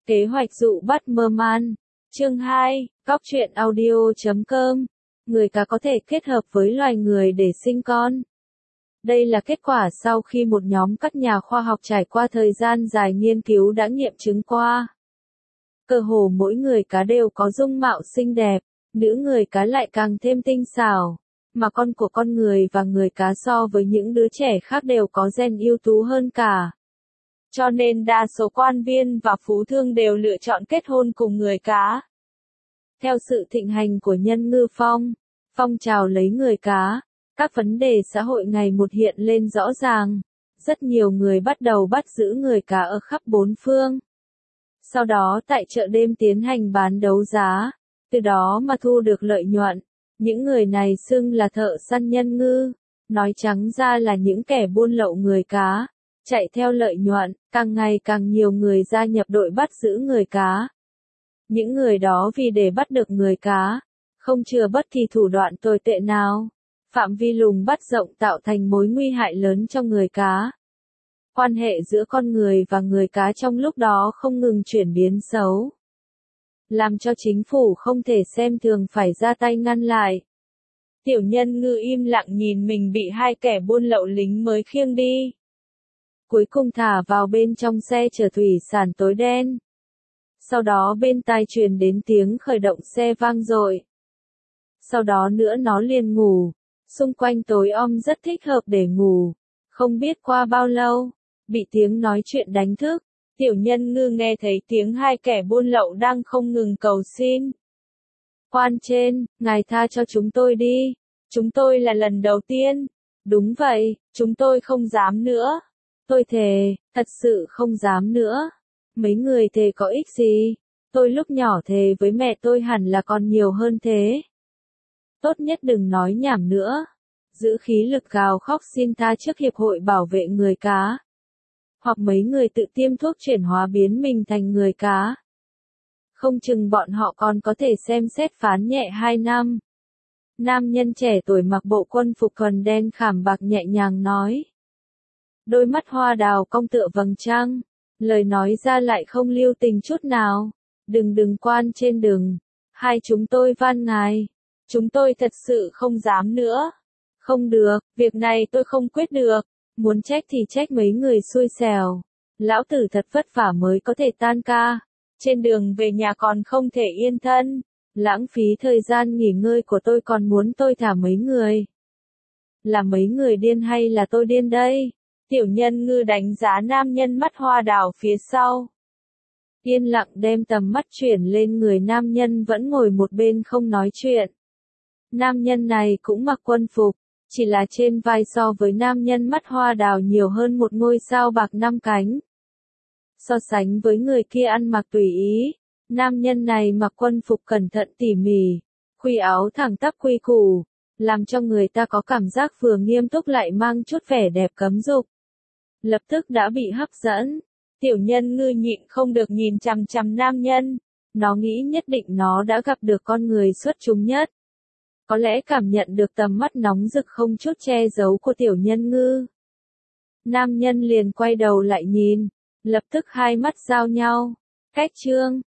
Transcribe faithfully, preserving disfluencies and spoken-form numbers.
Kế hoạch dụ bắt Merman. Chương hai, góc truyện audio chấm com. Người cá có thể kết hợp với loài người để sinh con. Đây là kết quả sau khi một nhóm các nhà khoa học trải qua thời gian dài nghiên cứu đã nghiệm chứng qua. Cơ hồ mỗi người cá đều có dung mạo xinh đẹp, nữ người cá lại càng thêm tinh xảo, mà con của con người và người cá so với những đứa trẻ khác đều có gen ưu tú hơn cả. Cho nên đa số quan viên và phú thương đều lựa chọn kết hôn cùng người cá. Theo sự thịnh hành của nhân ngư phong, phong trào lấy người cá, các vấn đề xã hội ngày một hiện lên rõ ràng. Rất nhiều người bắt đầu bắt giữ người cá ở khắp bốn phương. Sau đó tại chợ đêm tiến hành bán đấu giá, từ đó mà thu được lợi nhuận. Những người này xưng là thợ săn nhân ngư, nói trắng ra là những kẻ buôn lậu người cá. Chạy theo lợi nhuận, càng ngày càng nhiều người gia nhập đội bắt giữ người cá. Những người đó vì để bắt được người cá, không chừa bất kỳ thủ đoạn tồi tệ nào. Phạm vi lùng bắt rộng tạo thành mối nguy hại lớn cho người cá. Quan hệ giữa con người và người cá trong lúc đó không ngừng chuyển biến xấu, làm cho chính phủ không thể xem thường phải ra tay ngăn lại. Tiểu nhân ngư im lặng nhìn mình bị hai kẻ buôn lậu lính mới khiêng đi. Cuối cùng thả vào bên trong xe chở thủy sản tối đen. Sau đó bên tai truyền đến tiếng khởi động xe vang dội. Sau đó nữa nó liền ngủ. Xung quanh tối om rất thích hợp để ngủ. Không biết qua bao lâu, bị tiếng nói chuyện đánh thức. Tiểu nhân ngư nghe thấy tiếng hai kẻ buôn lậu đang không ngừng cầu xin. Quan trên, ngài tha cho chúng tôi đi. Chúng tôi là lần đầu tiên. Đúng vậy, chúng tôi không dám nữa. Tôi thề, thật sự không dám nữa. Mấy người thề có ích gì? Tôi lúc nhỏ thề với mẹ tôi hẳn là còn nhiều hơn thế. Tốt nhất đừng nói nhảm nữa. Giữ khí lực gào khóc xin tha trước Hiệp hội Bảo vệ người cá. Hoặc mấy người tự tiêm thuốc chuyển hóa biến mình thành người cá. Không chừng bọn họ còn có thể xem xét phán nhẹ hai năm. Nam nhân trẻ tuổi mặc bộ quân phục quần đen khảm bạc nhẹ nhàng nói. Đôi mắt hoa đào cong tựa vầng trăng, lời nói ra lại không lưu tình chút nào. Đừng đừng quan trên đừng, hai chúng tôi van ngài, chúng tôi thật sự không dám nữa. Không được, việc này tôi không quyết được, muốn trách thì trách mấy người xui xẻo. Lão tử thật vất vả mới có thể tan ca, trên đường về nhà còn không thể yên thân, lãng phí thời gian nghỉ ngơi của tôi còn muốn tôi thả mấy người. Là mấy người điên hay là tôi điên đây? Tiểu nhân ngư đánh giá nam nhân mắt hoa đào phía sau. Yên lặng đem tầm mắt chuyển lên người nam nhân vẫn ngồi một bên không nói chuyện. Nam nhân này cũng mặc quân phục, chỉ là trên vai so với nam nhân mắt hoa đào nhiều hơn một ngôi sao bạc năm cánh. So sánh với người kia ăn mặc tùy ý, nam nhân này mặc quân phục cẩn thận tỉ mỉ, khuy áo thẳng tắp quy củ, làm cho người ta có cảm giác vừa nghiêm túc lại mang chút vẻ đẹp cấm dục. Lập tức đã bị hấp dẫn. Tiểu nhân ngư nhịn không được nhìn chằm chằm nam nhân. Nó nghĩ nhất định nó đã gặp được con người xuất chúng nhất. Có lẽ cảm nhận được tầm mắt nóng rực không chút che giấu của tiểu nhân ngư. Nam nhân liền quay đầu lại nhìn. Lập tức hai mắt giao nhau. Cách chương.